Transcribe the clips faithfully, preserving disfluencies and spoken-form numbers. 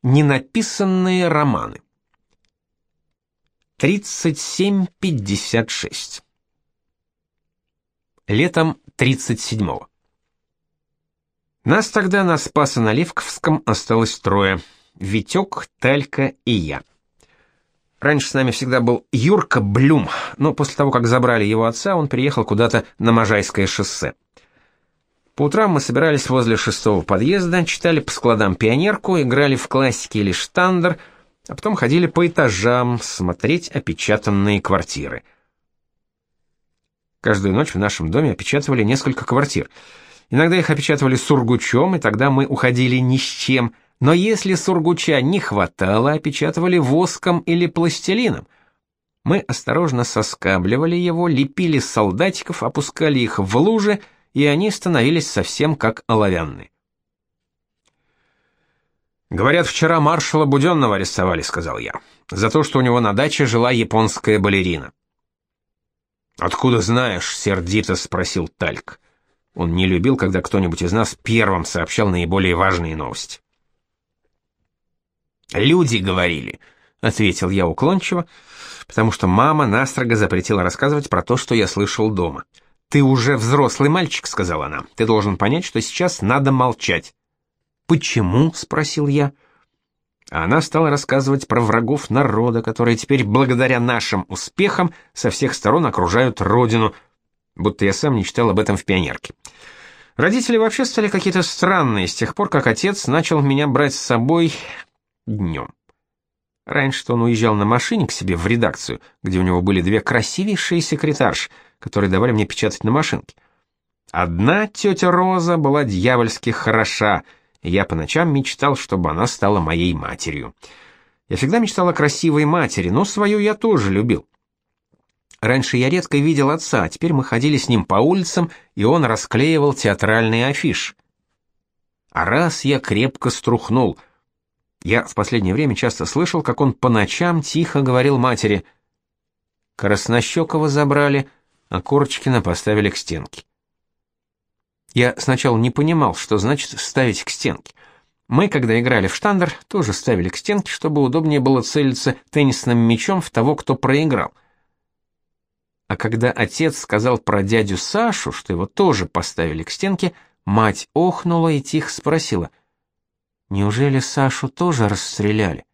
Ненаписанные романы. тридцать семь пятьдесят шесть. Летом тридцать седьмого. Нас тогда на Спасо-Наливковском осталось трое: Витек, Талька и я. Раньше с нами всегда был Юрка Блюм, но после того, как забрали его отца, он приехал куда-то на Можайское шоссе. По утрам мы собирались возле шестого подъезда, читали по складам «Пионерку», играли в классики или штандер, а потом ходили по этажам смотреть опечатанные квартиры. Каждую ночь в нашем доме опечатывали несколько квартир. Иногда их опечатывали сургучом, и тогда мы уходили ни с чем, но если сургуча не хватало, опечатывали воском или пластилином. Мы осторожно соскабливали его, лепили солдатиков, опускали их в лужи, и они становились совсем как оловянные. «Говорят, вчера маршала Будённого арестовали», — сказал я, «за то, что у него на даче жила японская балерина». «Откуда знаешь?» — сердито спросил Тальк. Он не любил, когда кто-нибудь из нас первым сообщал наиболее важные новости. «Люди говорили», — ответил я уклончиво, потому что мама настрого запретила рассказывать про то, что я слышал дома. «Ты уже взрослый мальчик», — сказала она. «Ты должен понять, что сейчас надо молчать». «Почему?» — спросил я. А она стала рассказывать про врагов народа, которые теперь, благодаря нашим успехам, со всех сторон окружают родину, будто я сам не читал об этом в «Пионерке». Родители вообще стали какие-то странные с тех пор, как отец начал меня брать с собой днем. Раньше-то он уезжал на машине к себе в редакцию, где у него были две красивейшие секретарши, которые давали мне печатать на машинке. Одна, тетя Роза, была дьявольски хороша, и я по ночам мечтал, чтобы она стала моей матерью. Я всегда мечтал о красивой матери, но свою я тоже любил. Раньше я редко видел отца, а теперь мы ходили с ним по улицам, и он расклеивал театральные афиши. А раз я крепко струхнул. Я в последнее время часто слышал, как он по ночам тихо говорил матери: «Краснощекова забрали, а Корочкина поставили к стенке». Я сначала не понимал, что значит ставить к стенке. Мы, когда играли в штандер, тоже ставили к стенке, чтобы удобнее было целиться теннисным мячом в того, кто проиграл. А когда отец сказал про дядю Сашу, что его тоже поставили к стенке, мать охнула и тихо спросила: «Неужели Сашу тоже расстреляли?»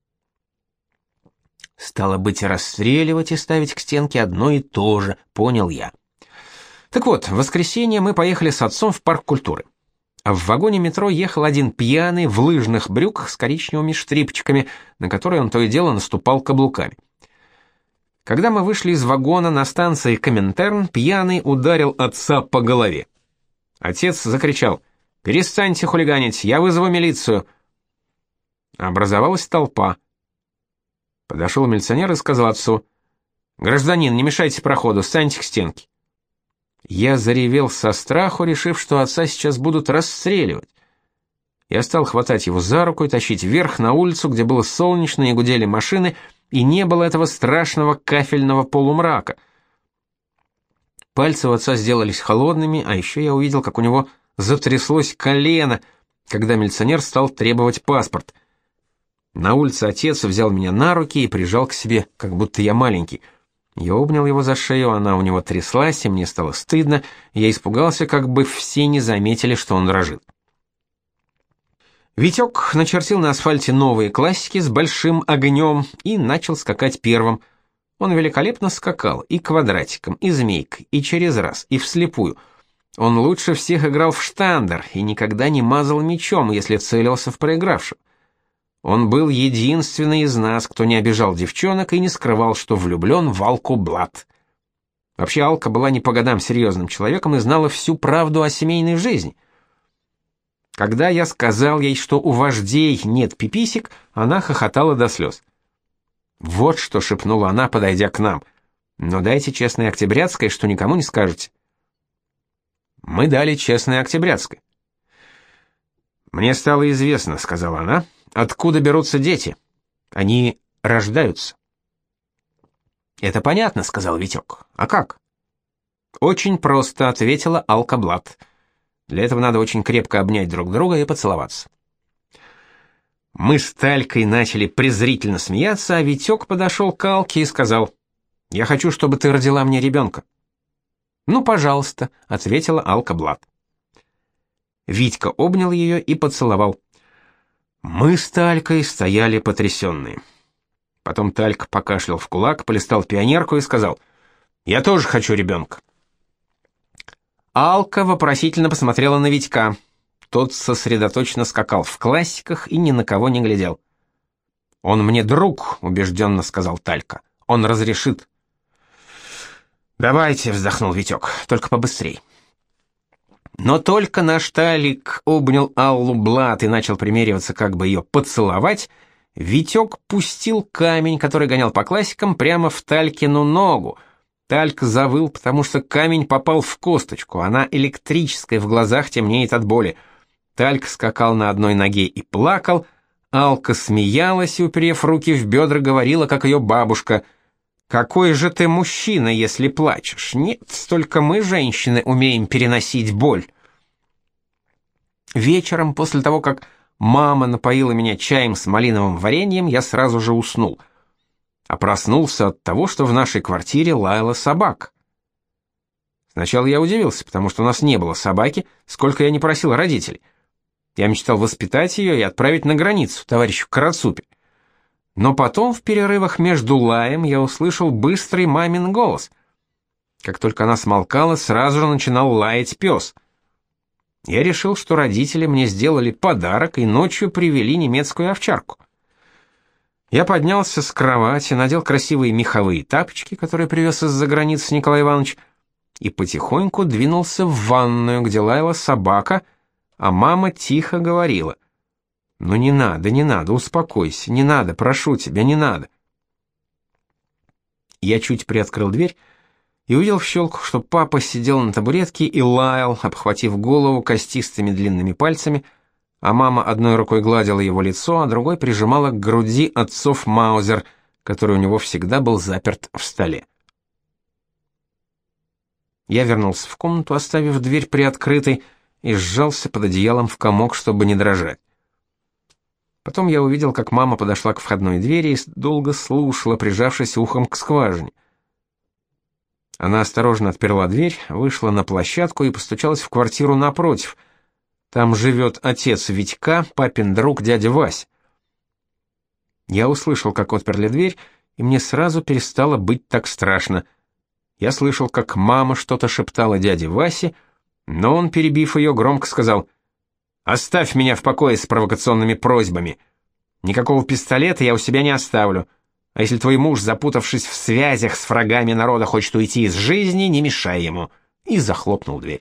Стало быть, расстреливать и ставить к стенке одно и то же, понял я. Так вот, в воскресенье мы поехали с отцом в парк культуры. А в вагоне метро ехал один пьяный в лыжных брюках с коричневыми штрипчиками, на которые он то и дело наступал каблуками. Когда мы вышли из вагона на станции Коминтерн, пьяный ударил отца по голове. Отец закричал: «Перестаньте хулиганить, я вызову милицию». Образовалась толпа. Подошел милиционер и сказал отцу: «Гражданин, не мешайте проходу, станьте к стенке». Я заревел со страху, решив, что отца сейчас будут расстреливать. Я стал хватать его за руку и тащить вверх на улицу, где было солнечно и гудели машины, и не было этого страшного кафельного полумрака. Пальцы у отца сделались холодными, а еще я увидел, как у него затряслось колено, когда милиционер стал требовать паспорт. На улице отец взял меня на руки и прижал к себе, как будто я маленький. Я обнял его за шею, она у него тряслась, и мне стало стыдно, и я испугался, как бы все не заметили, что он дрожит. Витек начертил на асфальте новые классики с большим огнем и начал скакать первым. Он великолепно скакал и квадратиком, и змейкой, и через раз, и вслепую. Он лучше всех играл в штандер и никогда не мазал мячом, если целился в проигравшего. Он был единственный из нас, кто не обижал девчонок и не скрывал, что влюблен в Алку Блат. Вообще Алка была не по годам серьезным человеком и знала всю правду о семейной жизни. Когда я сказал ей, что у вождей нет пиписек, она хохотала до слез. «Вот что», — шепнула она, подойдя к нам, — «но дайте честное октябрятское, что никому не скажете». Мы дали честное октябрятское. «Мне стало известно», — сказала она, — «откуда берутся дети? Они рождаются». «Это понятно», — сказал Витек. «А как?» «Очень просто», — ответила Алка Блат. «Для этого надо очень крепко обнять друг друга и поцеловаться». Мы с Талькой начали презрительно смеяться, а Витек подошел к Алке и сказал: «Я хочу, чтобы ты родила мне ребенка». «Ну, пожалуйста», — ответила Алка Блат. Витька обнял ее и поцеловал. Мы с Талькой стояли потрясенные. Потом Талька покашлял в кулак, полистал пионерку и сказал: «Я тоже хочу ребенка». Алка вопросительно посмотрела на Витька. Тот сосредоточенно скакал в классиках и ни на кого не глядел. «Он мне друг», — убежденно сказал Талька. «Он разрешит». «Давайте», — вздохнул Витек, — «только побыстрей». Но только наш Талик обнял Аллу Блат и начал примериваться, как бы ее поцеловать, Витек пустил камень, который гонял по классикам, прямо в Талькину ногу. Талька завыл, потому что камень попал в косточку, она электрическая, в глазах темнеет от боли. Талька скакал на одной ноге и плакал, Алка смеялась и, уперев руки в бедра, говорила, как ее бабушка: «Какой же ты мужчина, если плачешь? Нет, только мы, женщины, умеем переносить боль». Вечером, после того, как мама напоила меня чаем с малиновым вареньем, я сразу же уснул. А проснулся от того, что в нашей квартире лаяла собака. Сначала я удивился, потому что у нас не было собаки, сколько я не просил родителей. Я мечтал воспитать ее и отправить на границу товарищу Карацупе. Но потом в перерывах между лаем я услышал быстрый мамин голос. Как только она смолкала, сразу же начинал лаять пес. Я решил, что родители мне сделали подарок и ночью привели немецкую овчарку. Я поднялся с кровати, надел красивые меховые тапочки, которые привез из-за границы Николай Иванович, и потихоньку двинулся в ванную, где лаяла собака, а мама тихо говорила: «Ну не надо, не надо, успокойся, не надо, прошу тебя, не надо». Я чуть приоткрыл дверь и увидел в щелку, что папа сидел на табуретке и лаял, обхватив голову костистыми длинными пальцами, а мама одной рукой гладила его лицо, а другой прижимала к груди отцов маузер, который у него всегда был заперт в столе. Я вернулся в комнату, оставив дверь приоткрытой, и сжался под одеялом в комок, чтобы не дрожать. Потом я увидел, как мама подошла к входной двери и долго слушала, прижавшись ухом к скважине. Она осторожно отперла дверь, вышла на площадку и постучалась в квартиру напротив. Там живет отец Витька, папин друг дядя Вась. Я услышал, как отперли дверь, и мне сразу перестало быть так страшно. Я слышал, как мама что-то шептала дяде Васе, но он, перебив ее, громко сказал: «Оставь меня в покое с провокационными просьбами. Никакого пистолета я у себя не оставлю. А если твой муж, запутавшись в связях с врагами народа, хочет уйти из жизни, не мешай ему». И захлопнул дверь.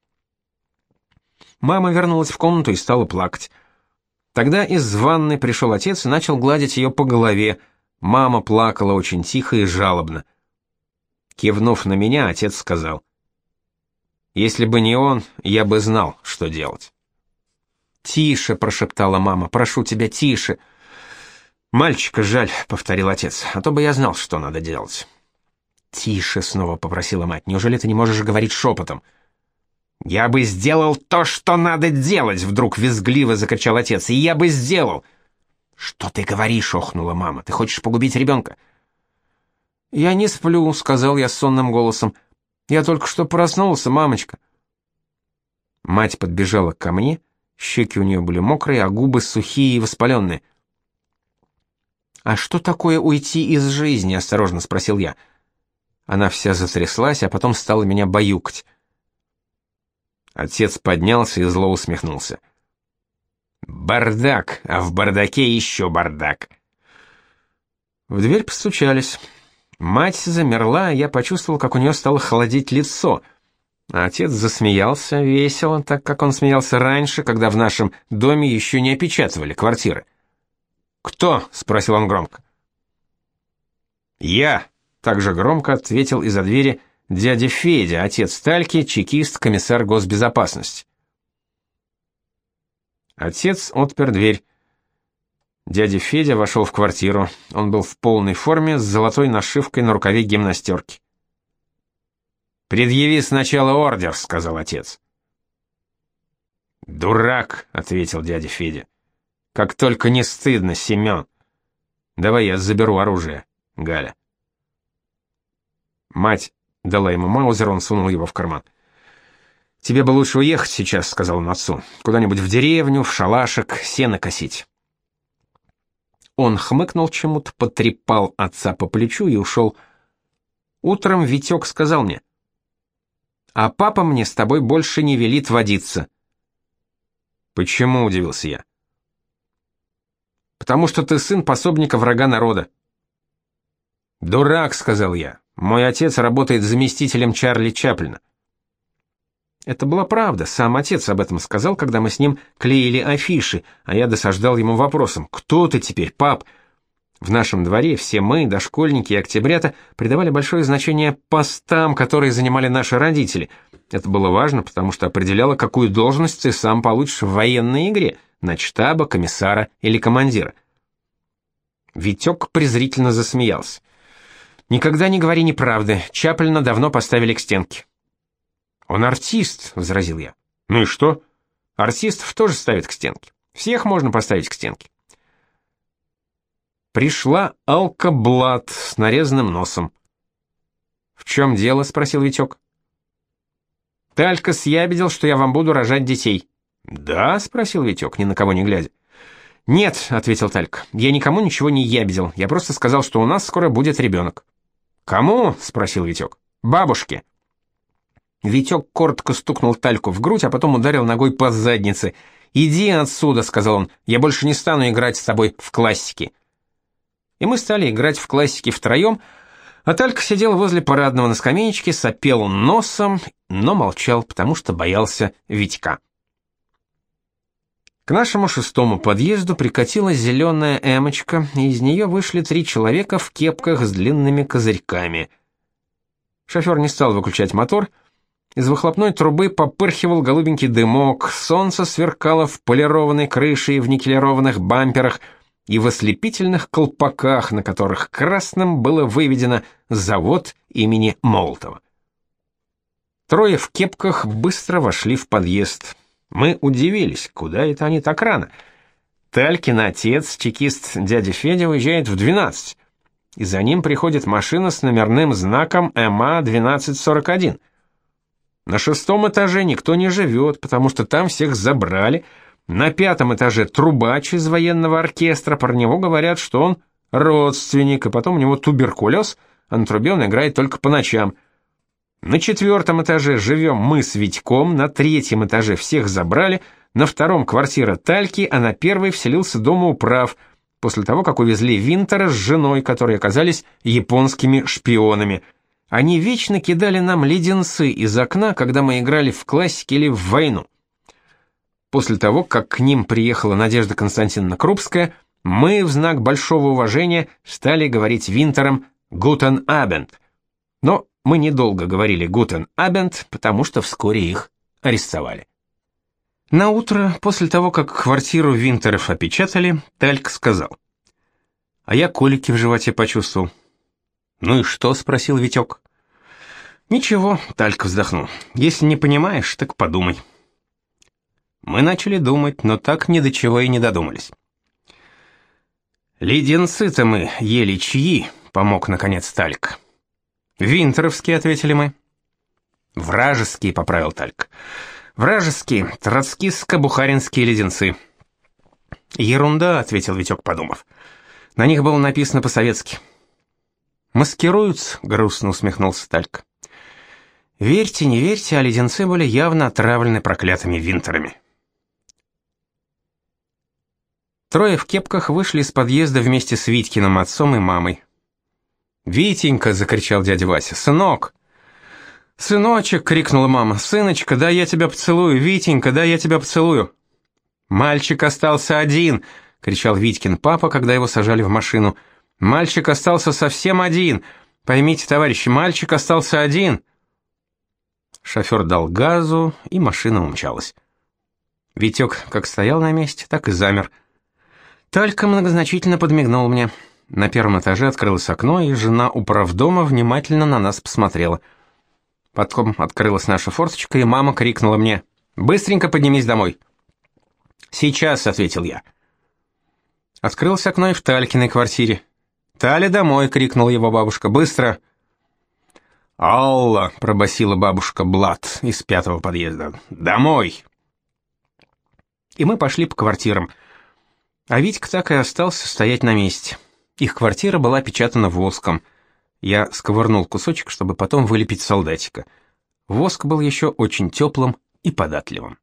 Мама вернулась в комнату и стала плакать. Тогда из ванной пришел отец и начал гладить ее по голове. Мама плакала очень тихо и жалобно. Кивнув на меня, отец сказал: «Если бы не он, я бы знал, что делать». «Тише», — прошептала мама, — «прошу тебя, тише». «Мальчика жаль», — повторил отец, — «а то бы я знал, что надо делать». «Тише», — снова попросила мать, — «неужели ты не можешь говорить шепотом?» «Я бы сделал то, что надо делать», — вдруг визгливо закричал отец, — «и я бы сделал». «Что ты говоришь?» — охнула мама, — «ты хочешь погубить ребенка?» «Я не сплю», — сказал я сонным голосом. «Я только что проснулся, мамочка». Мать подбежала ко мне, щеки у нее были мокрые, а губы сухие и воспаленные. «А что такое уйти из жизни?» — осторожно спросил я. Она вся затряслась, а потом стала меня баюкать. Отец поднялся и зло усмехнулся. «Бардак, а в бардаке еще бардак». В дверь постучались. Мать замерла, и я почувствовал, как у нее стало холодеть лицо. А отец засмеялся весело, так как он смеялся раньше, когда в нашем доме еще не опечатывали квартиры. «Кто?» — спросил он громко. «Я», — также громко ответил из-за двери дядя Федя, отец Тальки, чекист, комиссар госбезопасности. Отец отпер дверь. Дядя Федя вошел в квартиру. Он был в полной форме с золотой нашивкой на рукаве гимнастерки. «Предъяви сначала ордер», — сказал отец. «Дурак», — ответил дядя Федя. Как только не стыдно, Семен. Давай я заберу оружие, Галя. Мать дала ему маузер, он сунул его в карман. «Тебе бы лучше уехать сейчас», — сказал он отцу. «Куда-нибудь в деревню, в шалашик, сено косить». Он хмыкнул чему-то, потрепал отца по плечу и ушел. Утром Витек сказал мне: «А папа мне с тобой больше не велит водиться». «Почему?» — удивился я. «Потому что ты сын пособника врага народа». «Дурак», — сказал я. «Мой отец работает заместителем Чарли Чаплина». Это была правда, сам отец об этом сказал, когда мы с ним клеили афиши, а я досаждал ему вопросом: «Кто ты теперь, пап?» В нашем дворе все мы, дошкольники и октябрята, придавали большое значение постам, которые занимали наши родители. Это было важно, потому что определяло, какую должность ты сам получишь в военной игре, начштаба, комиссара или командира. Витек презрительно засмеялся. «Никогда не говори неправды, Чаплина давно поставили к стенке». «Он артист», — возразил я. «Ну и что? Артистов тоже ставят к стенке. Всех можно поставить к стенке». Пришла Алка Блад с нарезанным носом. «В чем дело?» — спросил Витек. «Талька съябедил, что я вам буду рожать детей». «Да?» — спросил Витек, ни на кого не глядя. «Нет», — ответил Талька, — «я никому ничего не ябедил. Я просто сказал, что у нас скоро будет ребенок». «Кому?» — спросил Витек. «Бабушке». Витек коротко стукнул Тальку в грудь, а потом ударил ногой по заднице. «Иди отсюда», — сказал он, — «я больше не стану играть с тобой в классики». И мы стали играть в классики втроем, а Талька сидел возле парадного на скамеечке, сопел носом, но молчал, потому что боялся Витька. К нашему шестому подъезду прикатила зеленая эмочка, и из нее вышли три человека в кепках с длинными козырьками. Шофер не стал выключать мотор. Из выхлопной трубы попырхивал голубенький дымок, солнце сверкало в полированной крыше и в никелированных бамперах, и в ослепительных колпаках, на которых красным было выведено «Завод имени Молотова». Трое в кепках быстро вошли в подъезд. Мы удивились, куда это они так рано. Талькин отец, чекист дядя Федя, уезжает в двенадцать, и за ним приходит машина с номерным знаком эм а двенадцать сорок один. На шестом этаже никто не живет, потому что там всех забрали. На пятом этаже трубач из военного оркестра, про него говорят, что он родственник, и потом у него туберкулез, а на трубе он играет только по ночам. На четвертом этаже живем мы с Витьком, на третьем этаже всех забрали, на втором квартира Тальки, а на первой вселился домоуправ, после того, как увезли Винтера с женой, которые оказались японскими шпионами. Они вечно кидали нам леденцы из окна, когда мы играли в классики или в войну. После того, как к ним приехала Надежда Константиновна Крупская, мы в знак большого уважения стали говорить Винтерам «Гутен Абенд». Но мы недолго говорили «Гутен Абенд», потому что вскоре их арестовали. Наутро, после того, как квартиру Винтеров опечатали, Талька сказал: «А я колики в животе почувствовал». «Ну и что?» — спросил Витек. «Ничего», — Талька вздохнул. «Если не понимаешь, так подумай». Мы начали думать, но так ни до чего и не додумались. «Леденцы-то мы ели чьи?» — помог, наконец, Талька. «Винтеровские», — ответили мы. «Вражеские», — поправил Талька. «Вражеские, троцкистско-бухаринские леденцы». «Ерунда», — ответил Витек, подумав. «На них было написано по-советски». «Маскируются», — грустно усмехнулся Талька. «Верьте, не верьте, а леденцы были явно отравлены проклятыми Винтерами». Трое в кепках вышли из подъезда вместе с Витькиным отцом и мамой. «Витенька!» — закричал дядя Вася. «Сынок!» «Сыночек!» — крикнула мама. «Сыночка, дай я тебя поцелую! Витенька, дай я тебя поцелую!» «Мальчик остался один!» — кричал Витькин папа, когда его сажали в машину. «Мальчик остался совсем один! Поймите, товарищи, мальчик остался один!» Шофер дал газу, и машина умчалась. Витек как стоял на месте, так и замер. Талька многозначительно подмигнул мне. На первом этаже открылось окно, и жена управдома внимательно на нас посмотрела. Потом открылась наша форточка, и мама крикнула мне: «Быстренько поднимись домой». «Сейчас», — ответил я. Открылось окно и в Талькиной квартире. «Таля, домой!» — крикнула его бабушка. «Быстро!» «Алла!» — пробасила бабушка Блат из пятого подъезда. «Домой!» И мы пошли по квартирам. А Витька так и остался стоять на месте. Их квартира была опечатана воском. Я сковырнул кусочек, чтобы потом вылепить солдатика. Воск был еще очень теплым и податливым.